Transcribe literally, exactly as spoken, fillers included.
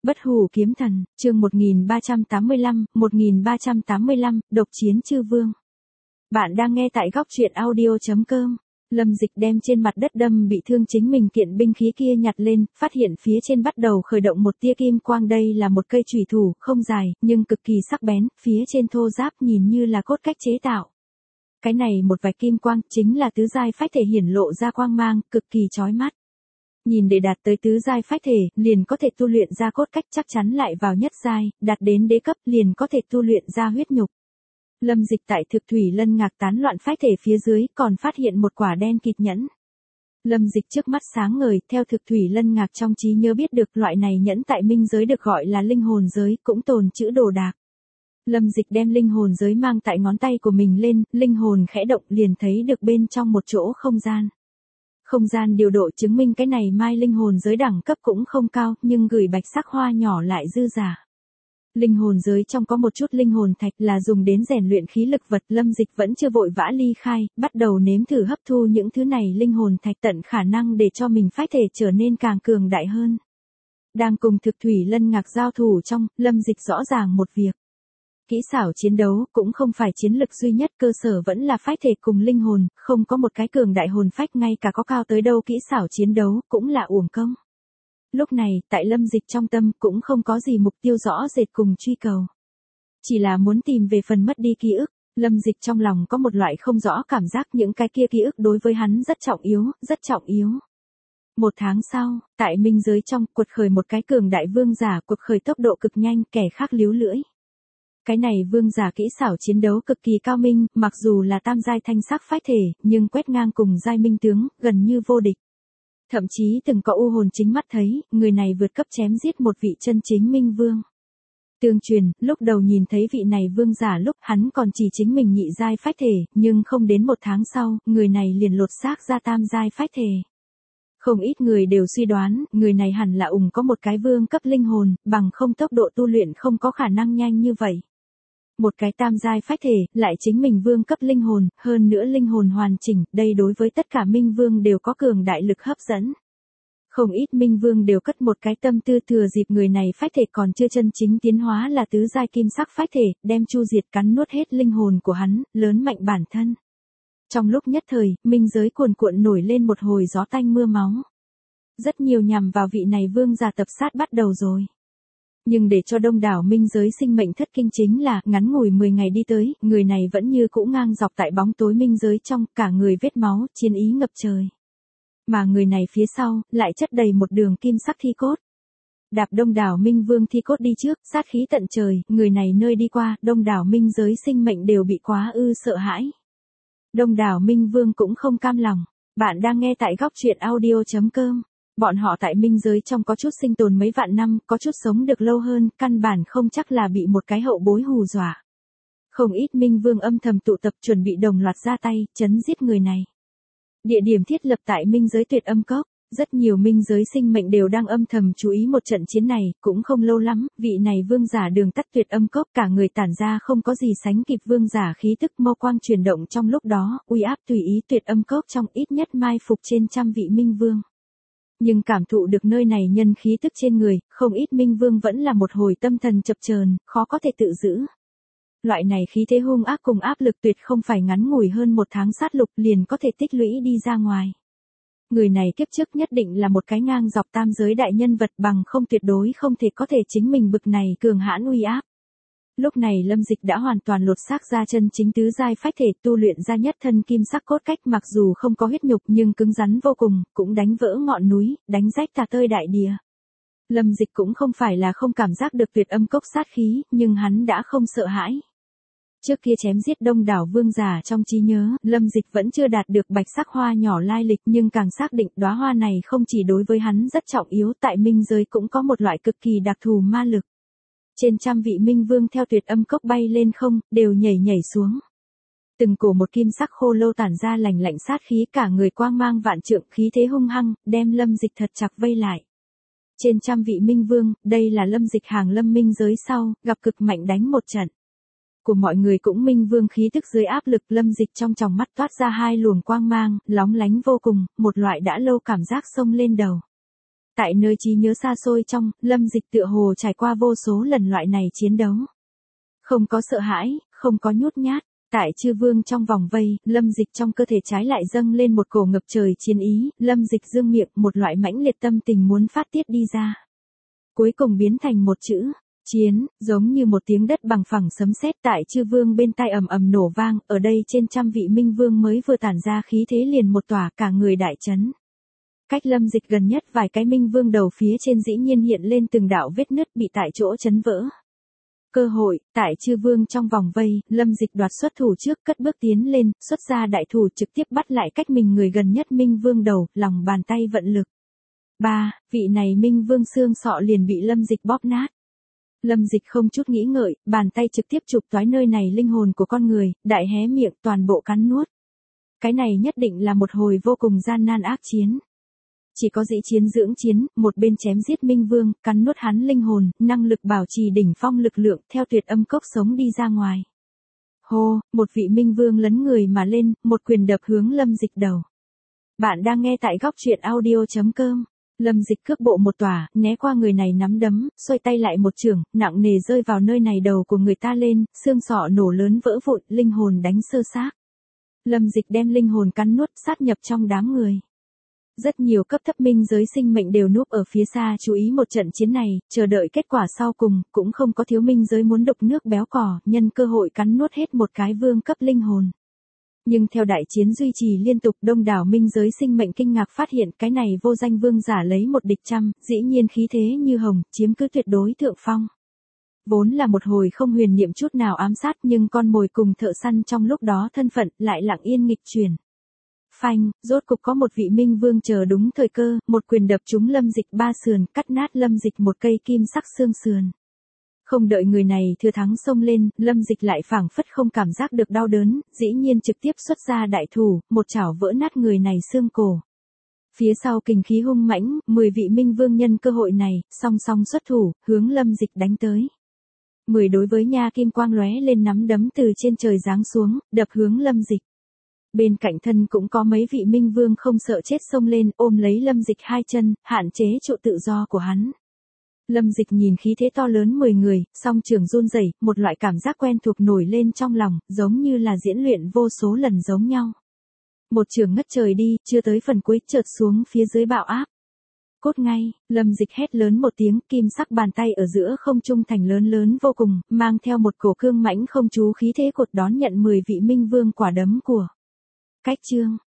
Bất hủ kiếm thần, chương một nghìn ba trăm tám mươi lăm, một nghìn ba trăm tám mươi lăm, độc chiến chư vương. Bạn đang nghe tại góc truyện audio chấm com. Lâm Dịch đem trên mặt đất đâm bị thương chính mình kiện binh khí kia nhặt lên, phát hiện phía trên bắt đầu khởi động một tia kim quang. Đây là một cây chùy thủ, không dài, nhưng cực kỳ sắc bén, phía trên thô ráp nhìn như là cốt cách chế tạo. Cái này một vạch kim quang, chính là tứ giai phách thể hiển lộ ra quang mang, cực kỳ chói mắt. Nhìn để đạt tới tứ giai phách thể, liền có thể tu luyện ra cốt cách, chắc chắn lại vào nhất giai, đạt đến đế cấp liền có thể tu luyện ra huyết nhục. Lâm Dịch tại thực thủy lân ngạc tán loạn phách thể phía dưới, còn phát hiện một quả đen kịt nhẫn. Lâm Dịch trước mắt sáng ngời, theo thực thủy lân ngạc trong trí nhớ biết được loại này nhẫn tại minh giới được gọi là linh hồn giới, cũng tồn chữ đồ đạc. Lâm Dịch đem linh hồn giới mang tại ngón tay của mình lên, linh hồn khẽ động liền thấy được bên trong một chỗ không gian. Không gian điều độ chứng minh cái này mai linh hồn giới đẳng cấp cũng không cao, nhưng gửi bạch sắc hoa nhỏ lại dư giả. Linh hồn giới trong có một chút linh hồn thạch là dùng đến rèn luyện khí lực vật. Lâm Dịch vẫn chưa vội vã ly khai, bắt đầu nếm thử hấp thu những thứ này linh hồn thạch tận khả năng để cho mình phách thể trở nên càng cường đại hơn. Đang cùng thực thủy lân ngạc giao thủ trong, Lâm Dịch rõ ràng một việc. Kỹ xảo chiến đấu cũng không phải chiến lực duy nhất, cơ sở vẫn là phách thể cùng linh hồn, không có một cái cường đại hồn phách ngay cả có cao tới đâu kỹ xảo chiến đấu cũng là uổng công. Lúc này, tại Lâm Dịch trong tâm cũng không có gì mục tiêu rõ rệt cùng truy cầu. Chỉ là muốn tìm về phần mất đi ký ức, Lâm Dịch trong lòng có một loại không rõ cảm giác những cái kia ký ức đối với hắn rất trọng yếu, rất trọng yếu. Một tháng sau, tại minh giới trong, quật khởi một cái cường đại vương giả, quật khởi tốc độ cực nhanh, kẻ khác líu lưỡi. Cái này vương giả kỹ xảo chiến đấu cực kỳ cao minh, mặc dù là tam giai thanh sắc phách thể, nhưng quét ngang cùng giai minh tướng, gần như vô địch. Thậm chí từng có u hồn chính mắt thấy, người này vượt cấp chém giết một vị chân chính minh vương. Tương truyền, lúc đầu nhìn thấy vị này vương giả lúc hắn còn chỉ chính mình nhị giai phách thể, nhưng không đến một tháng sau, người này liền lột xác ra tam giai phách thể. Không ít người đều suy đoán, người này hẳn là ủng có một cái vương cấp linh hồn, bằng không tốc độ tu luyện không có khả năng nhanh như vậy. Một cái tam giai phách thể, lại chính mình vương cấp linh hồn, hơn nữa linh hồn hoàn chỉnh, đây đối với tất cả minh vương đều có cường đại lực hấp dẫn. Không ít minh vương đều cất một cái tâm tư thừa dịp người này phách thể còn chưa chân chính tiến hóa là tứ giai kim sắc phách thể, đem chu diệt cắn nuốt hết linh hồn của hắn, lớn mạnh bản thân. Trong lúc nhất thời, minh giới cuồn cuộn nổi lên một hồi gió tanh mưa máu. Rất nhiều nhằm vào vị này vương giả tập sát bắt đầu rồi. Nhưng để cho đông đảo minh giới sinh mệnh thất kinh chính là, ngắn ngủi mười ngày đi tới, người này vẫn như cũ ngang dọc tại bóng tối minh giới trong, cả người vết máu, chiến ý ngập trời. Mà người này phía sau, lại chất đầy một đường kim sắc thi cốt. Đạp đông đảo minh vương thi cốt đi trước, sát khí tận trời, người này nơi đi qua, đông đảo minh giới sinh mệnh đều bị quá ư sợ hãi. Đông đảo minh vương cũng không cam lòng. Bạn đang nghe tại góc truyện audio chấm com. Bọn họ tại minh giới trong có chút sinh tồn mấy vạn năm, có chút sống được lâu hơn, căn bản không chắc là bị một cái hậu bối hù dọa. Không ít minh vương âm thầm tụ tập chuẩn bị đồng loạt ra tay, chấn giết người này. Địa điểm thiết lập tại minh giới tuyệt âm cốc, rất nhiều minh giới sinh mệnh đều đang âm thầm chú ý một trận chiến này, cũng không lâu lắm, vị này vương giả đường tắt tuyệt âm cốc cả người tản ra không có gì sánh kịp vương giả khí tức mâu quang chuyển động trong lúc đó, uy áp tùy ý tuyệt âm cốc trong ít nhất mai phục trên trăm vị minh vương. Nhưng cảm thụ được nơi này nhân khí tức trên người, không ít minh vương vẫn là một hồi tâm thần chập chờn, khó có thể tự giữ. Loại này khí thế hung ác cùng áp lực tuyệt không phải ngắn ngủi hơn một tháng sát lục liền có thể tích lũy đi ra ngoài. Người này kiếp trước nhất định là một cái ngang dọc tam giới đại nhân vật, bằng không tuyệt đối không thể có thể chính mình bực này cường hãn uy áp. Lúc này Lâm Dịch đã hoàn toàn lột xác ra chân chính tứ giai phách thể, tu luyện ra nhất thân kim sắc cốt cách, mặc dù không có huyết nhục nhưng cứng rắn vô cùng, cũng đánh vỡ ngọn núi, đánh rách tà tơi đại địa. Lâm Dịch cũng không phải là không cảm giác được tuyệt âm cốc sát khí, nhưng hắn đã không sợ hãi. Trước kia chém giết đông đảo vương giả trong trí nhớ, Lâm Dịch vẫn chưa đạt được bạch sắc hoa nhỏ lai lịch, nhưng càng xác định đóa hoa này không chỉ đối với hắn rất trọng yếu, tại minh giới cũng có một loại cực kỳ đặc thù ma lực. Trên trăm vị minh vương theo tuyệt âm cốc bay lên không, đều nhảy nhảy xuống. Từng cổ một kim sắc khô lâu tản ra lạnh lạnh sát khí, cả người quang mang vạn trượng, khí thế hung hăng, đem Lâm Dịch thật chặt vây lại. Trên trăm vị minh vương, đây là Lâm Dịch hàng lâm minh giới sau, gặp cực mạnh đánh một trận. Của mọi người cũng minh vương khí tức dưới áp lực, Lâm Dịch trong tròng mắt toát ra hai luồng quang mang, lóng lánh vô cùng, một loại đã lâu cảm giác xông lên đầu. Tại nơi trí nhớ xa xôi trong, Lâm Dịch tựa hồ trải qua vô số lần loại này chiến đấu. Không có sợ hãi, không có nhút nhát. Tại chư vương trong vòng vây, Lâm Dịch trong cơ thể trái lại dâng lên một cổ ngập trời chiến ý, Lâm Dịch dương miệng, một loại mãnh liệt tâm tình muốn phát tiết đi ra. Cuối cùng biến thành một chữ, chiến, giống như một tiếng đất bằng phẳng sấm sét tại chư vương bên tai ầm ầm nổ vang, ở đây trên trăm vị minh vương mới vừa tản ra khí thế liền một tỏa cả người đại chấn. Cách Lâm Dịch gần nhất vài cái minh vương đầu phía trên dĩ nhiên hiện lên từng đạo vết nứt bị tại chỗ chấn vỡ. Cơ hội, tại chư vương trong vòng vây, Lâm Dịch đoạt xuất thủ trước cất bước tiến lên, xuất ra đại thủ trực tiếp bắt lại cách mình người gần nhất minh vương đầu, lòng bàn tay vận lực. Ba, vị này minh vương xương sọ liền bị Lâm Dịch bóp nát. Lâm Dịch không chút nghĩ ngợi, bàn tay trực tiếp chụp toái nơi này linh hồn của con người, đại hé miệng toàn bộ cắn nuốt. Cái này nhất định là một hồi vô cùng gian nan ác chiến. Chỉ có dĩ chiến dưỡng chiến, một bên chém giết minh vương, cắn nuốt hắn linh hồn, năng lực bảo trì đỉnh phong lực lượng, theo tuyệt âm cốc sống đi ra ngoài. Hô, một vị minh vương lấn người mà lên, một quyền đập hướng Lâm Dịch đầu. Bạn đang nghe tại góc truyện audio chấm com. Lâm Dịch cước bộ một tỏa, né qua người này nắm đấm, xoay tay lại một chưởng, nặng nề rơi vào nơi này đầu của người ta lên, xương sọ nổ lớn vỡ vụn, linh hồn đánh sơ xác. Lâm Dịch đem linh hồn cắn nuốt, sát nhập trong đám người. Rất nhiều cấp thấp minh giới sinh mệnh đều núp ở phía xa chú ý một trận chiến này, chờ đợi kết quả sau cùng, cũng không có thiếu minh giới muốn đục nước béo cò, nhân cơ hội cắn nuốt hết một cái vương cấp linh hồn. Nhưng theo đại chiến duy trì liên tục, đông đảo minh giới sinh mệnh kinh ngạc phát hiện cái này vô danh vương giả lấy một địch trăm, dĩ nhiên khí thế như hồng, chiếm cứ tuyệt đối thượng phong. Vốn là một hồi không huyền niệm chút nào ám sát, nhưng con mồi cùng thợ săn trong lúc đó thân phận lại lặng yên nghịch chuyển. Phanh, rốt cục có một vị minh vương chờ đúng thời cơ, một quyền đập trúng Lâm Dịch ba sườn, cắt nát Lâm Dịch một cây kim sắc xương sườn. Không đợi người này thừa thắng xông lên, Lâm Dịch lại phảng phất không cảm giác được đau đớn, dĩ nhiên trực tiếp xuất ra đại thủ, một chảo vỡ nát người này xương cổ. Phía sau kình khí hung mãnh, mười vị minh vương nhân cơ hội này, song song xuất thủ, hướng Lâm Dịch đánh tới. Mười đối với nha kim quang lóe lên nắm đấm từ trên trời giáng xuống, đập hướng Lâm Dịch. Bên cạnh thân cũng có mấy vị minh vương không sợ chết xông lên, ôm lấy Lâm Dịch hai chân, hạn chế chỗ tự do của hắn. Lâm Dịch nhìn khí thế to lớn mười người, song trường run rẩy, một loại cảm giác quen thuộc nổi lên trong lòng, giống như là diễn luyện vô số lần giống nhau. Một trường ngất trời đi, chưa tới phần cuối, chợt xuống phía dưới bạo áp. Cốt ngay, Lâm Dịch hét lớn một tiếng, kim sắc bàn tay ở giữa không trung thành lớn lớn vô cùng, mang theo một cổ cương mãnh không chú khí thế cột đón nhận mười vị minh vương quả đấm của. Cách chương,